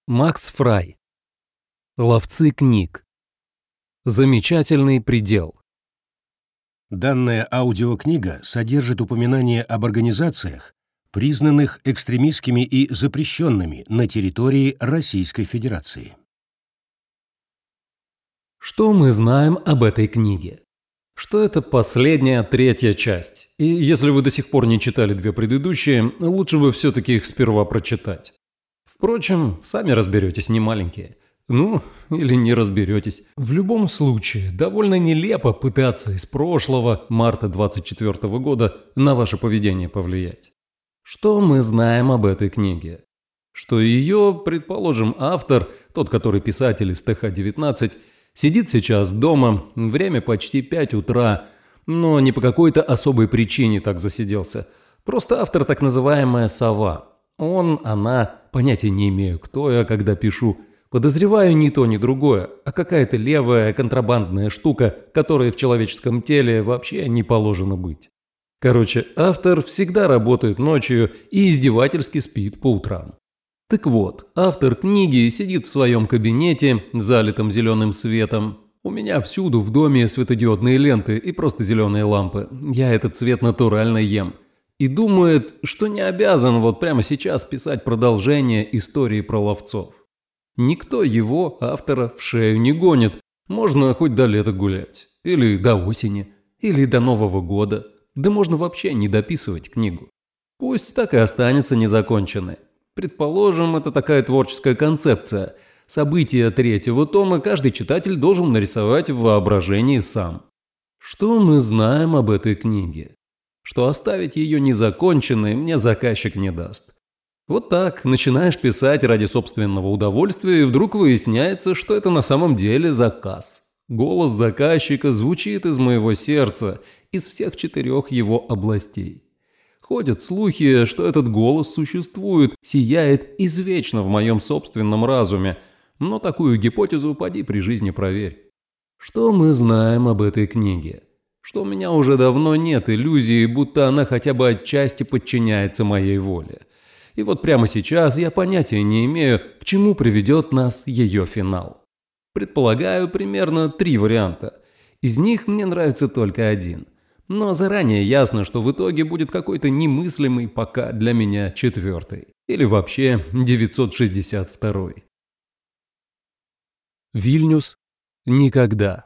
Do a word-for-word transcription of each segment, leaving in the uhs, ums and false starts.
Макс Фрай. Ловцы книг. Замечательный предел. Данная аудиокнига содержит упоминания об организациях, признанных экстремистскими и запрещенными на территории Российской Федерации. Что мы знаем об этой книге? Что это последняя, третья часть. И если вы до сих пор не читали две предыдущие, лучше бы все-таки их сперва прочитать. Впрочем, сами разберетесь, не маленькие. Ну, или не разберетесь. В любом случае, довольно нелепо пытаться из прошлого, марта двадцать четвёртого года, на ваше поведение повлиять. Что мы знаем об этой книге? Что ее, предположим, автор, тот, который писатель из Тэ Ха девятнадцать, сидит сейчас дома, время почти пять утра, но не по какой-то особой причине так засиделся. Просто автор так называемая сова. Он, она, понятия не имею, кто я, когда пишу. Подозреваю ни то, ни другое, а какая-то левая контрабандная штука, которой в человеческом теле вообще не положено быть. Короче, автор всегда работает ночью и издевательски спит по утрам. Так вот, автор книги сидит в своем кабинете, залитом зеленым светом. У меня всюду в доме светодиодные ленты и просто зеленые лампы. Я этот цвет натурально ем. И думает, что не обязан вот прямо сейчас писать продолжение истории про ловцов. Никто его, автора, в шею не гонит. Можно хоть до лета гулять. Или до осени. Или до Нового года. Да можно вообще не дописывать книгу. Пусть так и останется незаконченной. Предположим, это такая творческая концепция. События третьего тома каждый читатель должен нарисовать в воображении сам. Что мы знаем об этой книге? Что оставить ее незаконченной мне заказчик не даст. Вот так, начинаешь писать ради собственного удовольствия, и вдруг выясняется, что это на самом деле заказ. Голос заказчика звучит из моего сердца, из всех четырех его областей. Ходят слухи, что этот голос существует, сияет извечно в моем собственном разуме, но такую гипотезу поди при жизни проверь. Что мы знаем об этой книге? Что у меня уже давно нет иллюзии, будто она хотя бы отчасти подчиняется моей воле. И вот прямо сейчас я понятия не имею, к чему приведет нас ее финал. Предполагаю примерно три варианта. Из них мне нравится только один. Но заранее ясно, что в итоге будет какой-то немыслимый пока для меня четвертый. Или вообще девятьсот шестьдесят второй. Вильнюс. Никогда.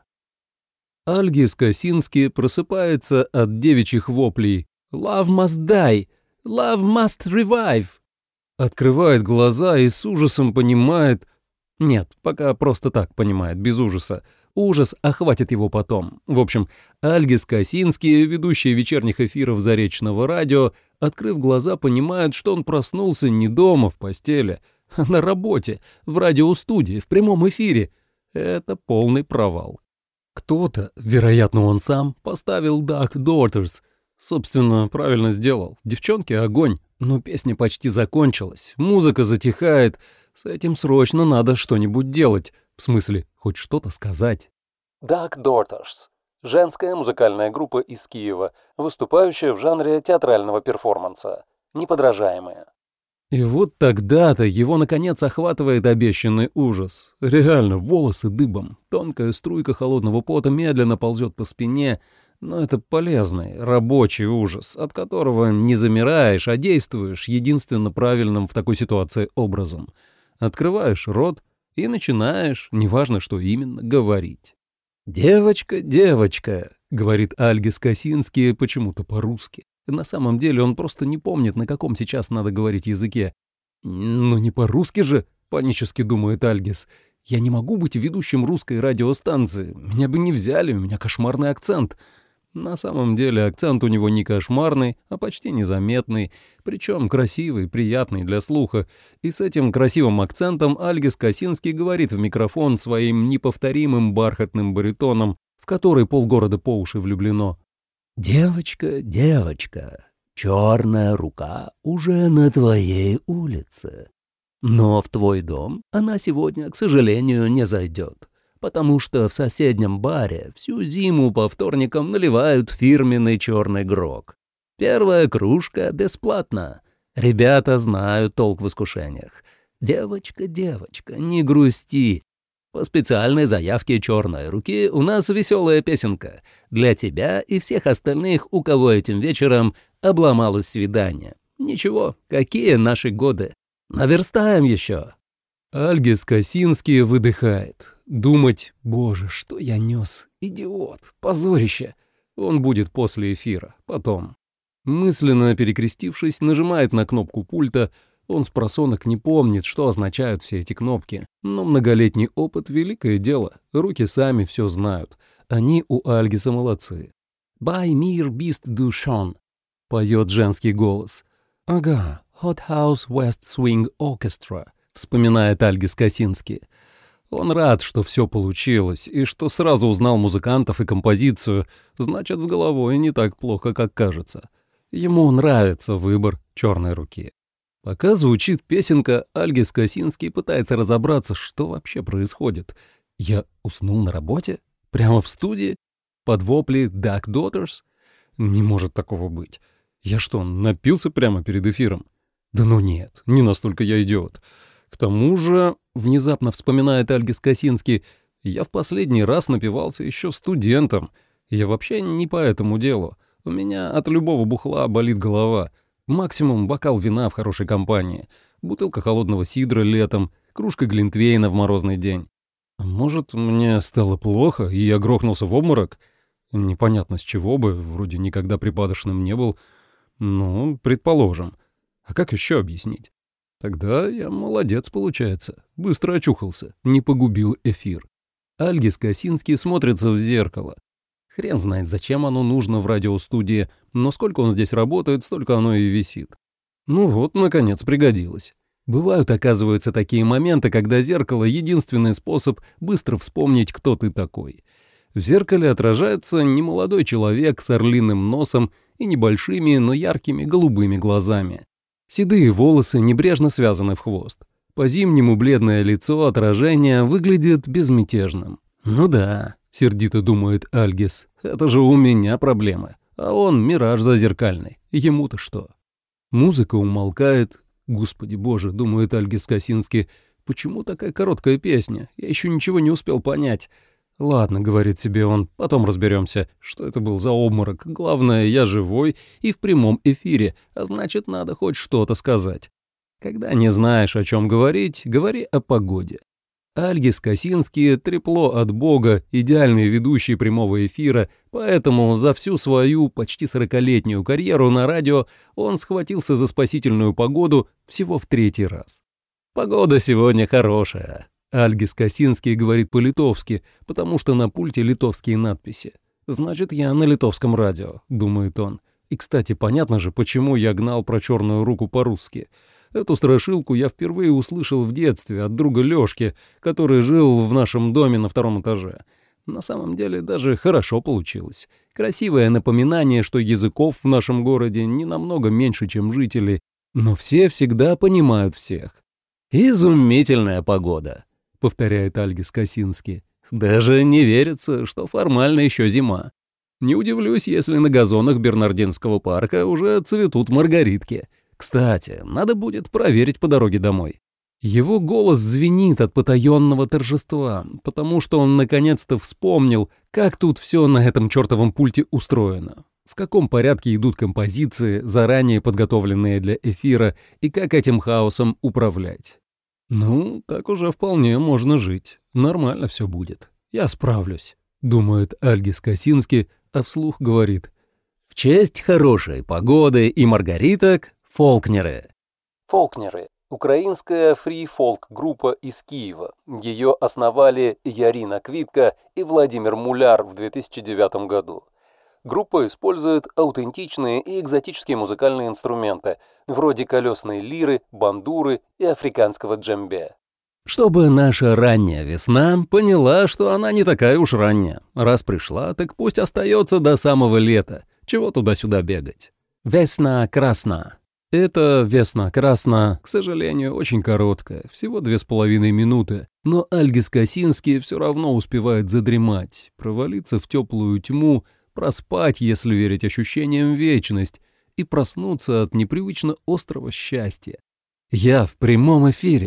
Альгис Косински просыпается от девичьих воплей «Love must die! Love must revive!» Открывает глаза и с ужасом понимает... Нет, пока просто так понимает, без ужаса. Ужас охватит его потом. В общем, Альгис Косински, ведущий вечерних эфиров Заречного радио, открыв глаза, понимает, что он проснулся не дома в постели, а на работе, в радиостудии, в прямом эфире. Это полный провал. Кто-то, вероятно он сам, поставил Dark Daughters. Собственно, правильно сделал. Девчонки — огонь, но песня почти закончилась, музыка затихает. С этим срочно надо что-нибудь делать. В смысле, хоть что-то сказать. Dark Daughters. Женская музыкальная группа из Киева, выступающая в жанре театрального перформанса. Неподражаемая. И вот тогда-то его, наконец, охватывает обещанный ужас. Реально, волосы дыбом. Тонкая струйка холодного пота медленно ползет по спине. Но это полезный, рабочий ужас, от которого не замираешь, а действуешь единственно правильным в такой ситуации образом. Открываешь рот и начинаешь, неважно что именно, говорить. «Девочка, девочка», — говорит Альгис Косински почему-то по-русски. На самом деле он просто не помнит, на каком сейчас надо говорить языке. «Ну не по-русски же», — панически думает Альгис. «Я не могу быть ведущим русской радиостанции. Меня бы не взяли, у меня кошмарный акцент». На самом деле акцент у него не кошмарный, а почти незаметный, причем красивый, приятный для слуха. И с этим красивым акцентом Альгис Косински говорит в микрофон своим неповторимым бархатным баритоном, в который полгорода по уши влюблено. «Девочка, девочка, черная рука уже на твоей улице. Но в твой дом она сегодня, к сожалению, не зайдет. Потому что в соседнем баре всю зиму по вторникам наливают фирменный черный грог. Первая кружка бесплатна. Ребята знают толк в искушениях. «Девочка, девочка, не грусти. По специальной заявке «Черной руки» у нас веселая песенка. Для тебя и всех остальных, у кого этим вечером обломалось свидание. Ничего, какие наши годы. Наверстаем еще». Альгис Косинский выдыхает. Думать, боже, что я нес, идиот, позорище. Он будет после эфира, потом. Мысленно перекрестившись, нажимает на кнопку пульта. Он спросонок не помнит, что означают все эти кнопки. Но многолетний опыт — великое дело. Руки сами все знают. Они у Альгиса молодцы. «By mir bist du schon», — поет женский голос. «Ага, Hot House West Swing Orchestra», — вспоминает Альгис Косинский. Он рад, что все получилось, и что сразу узнал музыкантов и композицию, значит, с головой не так плохо, как кажется. Ему нравится выбор «Черной руки». Пока звучит песенка, Альгис Косинский пытается разобраться, что вообще происходит. Я уснул на работе? Прямо в студии? Под вопли «Duck Daughters»? Не может такого быть. Я что, напился прямо перед эфиром? Да ну нет, не настолько я идиот. К тому же, внезапно вспоминает Альгис Косинский, я в последний раз напивался еще студентом. Я вообще не по этому делу. У меня от любого бухла болит голова. Максимум бокал вина в хорошей компании, бутылка холодного сидра летом, кружка глинтвейна в морозный день. Может, мне стало плохо, и я грохнулся в обморок? Непонятно с чего бы, вроде никогда припадочным не был. Ну, предположим. А как еще объяснить? Тогда я молодец, получается. Быстро очухался, не погубил эфир. Альгис Косинский смотрится в зеркало. Хрен знает, зачем оно нужно в радиостудии, но сколько он здесь работает, столько оно и висит. Ну вот, наконец, пригодилось. Бывают, оказывается, такие моменты, когда зеркало — единственный способ быстро вспомнить, кто ты такой. В зеркале отражается немолодой человек с орлиным носом и небольшими, но яркими голубыми глазами. Седые волосы небрежно связаны в хвост. По-зимнему бледное лицо отражения выглядит безмятежным. «Ну да», — сердито думает Альгис, — «это же у меня проблемы, а он мираж зазеркальный, ему-то что?» Музыка умолкает. «Господи боже», — думает Альгис Косинский, — «почему такая короткая песня? Я еще ничего не успел понять». «Ладно», — говорит себе он, — «потом разберемся, что это был за обморок. Главное, я живой и в прямом эфире, а значит, надо хоть что-то сказать». Когда не знаешь, о чем говорить, говори о погоде. Альгис Косинский — трепло от Бога, идеальный ведущий прямого эфира, поэтому за всю свою почти сорокалетнюю карьеру на радио он схватился за спасительную погоду всего в третий раз. «Погода сегодня хорошая». Альгис Косинский говорит по-литовски, потому что на пульте литовские надписи. «Значит, я на литовском радио», — думает он. И, кстати, понятно же, почему я гнал про черную руку по-русски. Эту страшилку я впервые услышал в детстве от друга Лёшки, который жил в нашем доме на втором этаже. На самом деле даже хорошо получилось. Красивое напоминание, что языков в нашем городе не намного меньше, чем жителей, но все всегда понимают всех. «Изумительная погода», — повторяет Альгис Косинский. «Даже не верится, что формально еще зима. Не удивлюсь, если на газонах Бернардинского парка уже цветут маргаритки. Кстати, надо будет проверить по дороге домой». Его голос звенит от потаенного торжества, потому что он наконец-то вспомнил, как тут все на этом чертовом пульте устроено, в каком порядке идут композиции, заранее подготовленные для эфира, и как этим хаосом управлять. «Ну, так уже вполне можно жить. Нормально все будет. Я справлюсь», — думает Альгис Косинский, а вслух говорит: «В честь хорошей погоды и маргариток — фолкнеры». Фолкнеры — украинская фри-фолк-группа из Киева. Ее основали Ярина Квитка и Владимир Муляр в две тысячи девятом году. Группа использует аутентичные и экзотические музыкальные инструменты, вроде колесной лиры, бандуры и африканского джембе. Чтобы наша ранняя весна поняла, что она не такая уж ранняя. Раз пришла, так пусть остается до самого лета. Чего туда-сюда бегать? «Весна красна». Это «Весна красна», к сожалению, очень короткая, всего две с половиной минуты, но Альгис Косинский все равно успевает задремать, провалиться в теплую тьму, проспать, если верить ощущениям, вечность и проснуться от непривычно острого счастья. Я в прямом эфире.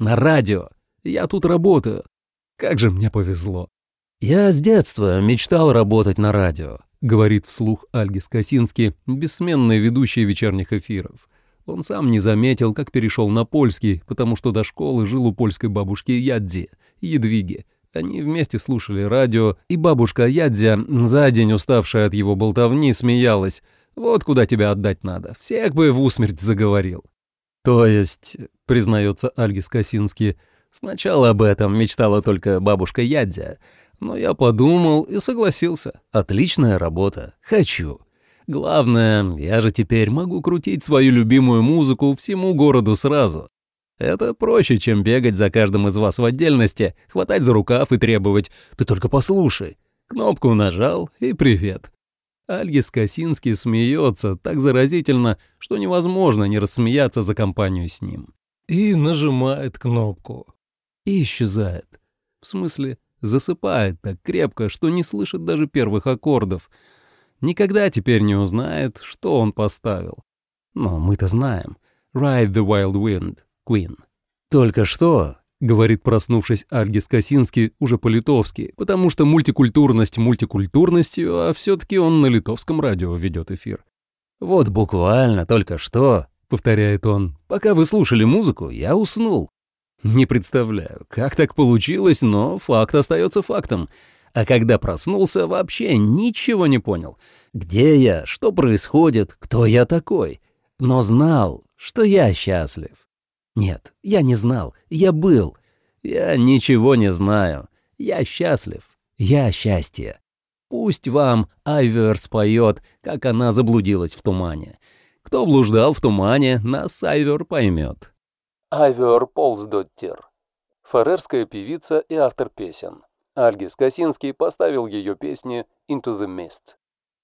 На радио. Я тут работаю. Как же мне повезло. «Я с детства мечтал работать на радио», — говорит вслух Альгис Косинский, бессменный ведущий вечерних эфиров. Он сам не заметил, как перешел на польский, потому что до школы жил у польской бабушки Ядзи, Едвиги. Они вместе слушали радио, и бабушка Ядзя, за день уставшая от его болтовни, смеялась. «Вот куда тебя отдать надо, всех бы в усмерть заговорил». «То есть», — признается Альгис Косинский, — «сначала об этом мечтала только бабушка Ядзя, но я подумал и согласился. Отличная работа, хочу». Главное, я же теперь могу крутить свою любимую музыку всему городу сразу. Это проще, чем бегать за каждым из вас в отдельности, хватать за рукав и требовать «ты только послушай». Кнопку нажал и привет. Альгис Косинский смеется так заразительно, что невозможно не рассмеяться за компанию с ним. И нажимает кнопку. И исчезает. В смысле, засыпает так крепко, что не слышит даже первых аккордов. Никогда теперь не узнает, что он поставил. Но мы-то знаем. «Ride the Wild Wind», Queen. «Только что», — говорит, проснувшись, Альгис Косинский уже по-литовски, потому что мультикультурность мультикультурностью, а все-таки он на литовском радио ведет эфир. «Вот буквально только что», — повторяет он, — «пока вы слушали музыку, я уснул». Не представляю, как так получилось, но факт остается фактом. А когда проснулся, вообще ничего не понял. Где я, что происходит, кто я такой. Но знал, что я счастлив. Нет, я не знал, я был. Я ничего не знаю. Я счастлив. Я счастье. Пусть вам Айвер споет, как она заблудилась в тумане. Кто блуждал в тумане, нас Айвер поймет. Айвер Полсдоттир. Фарерская певица и автор песен. Альгис Косинский поставил ее песни «Into the Mist».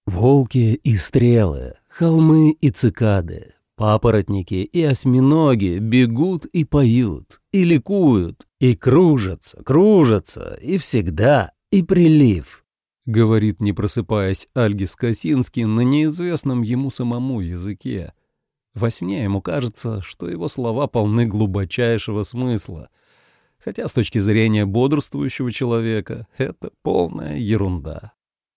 Волки и стрелы, холмы и цикады, папоротники и осьминоги бегут и поют, и ликуют, и кружатся, кружатся, и всегда, и прилив, говорит, не просыпаясь, Альгис Косинский на неизвестном ему самому языке. Во сне ему кажется, что его слова полны глубочайшего смысла, хотя с точки зрения бодрствующего человека это полная ерунда.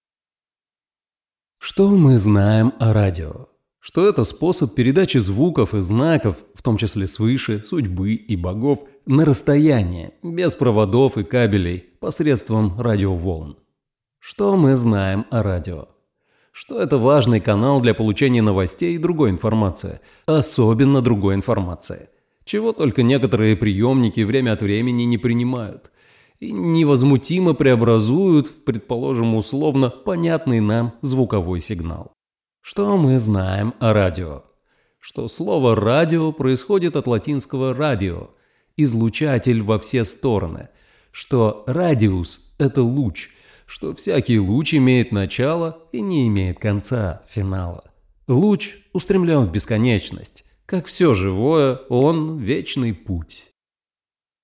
Что мы знаем о радио? Что это способ передачи звуков и знаков, в том числе свыше, судьбы и богов, на расстояние, без проводов и кабелей, посредством радиоволн. Что мы знаем о радио? Что это важный канал для получения новостей и другой информации, особенно другой информации. Чего только некоторые приемники время от времени не принимают и невозмутимо преобразуют в, предположим, условно понятный нам звуковой сигнал. Что мы знаем о радио? Что слово «радио» происходит от латинского «радио» – излучатель во все стороны, что радиус – это луч, что всякий луч имеет начало и не имеет конца, финала. Луч устремлен в бесконечность. Как все живое, он – вечный путь.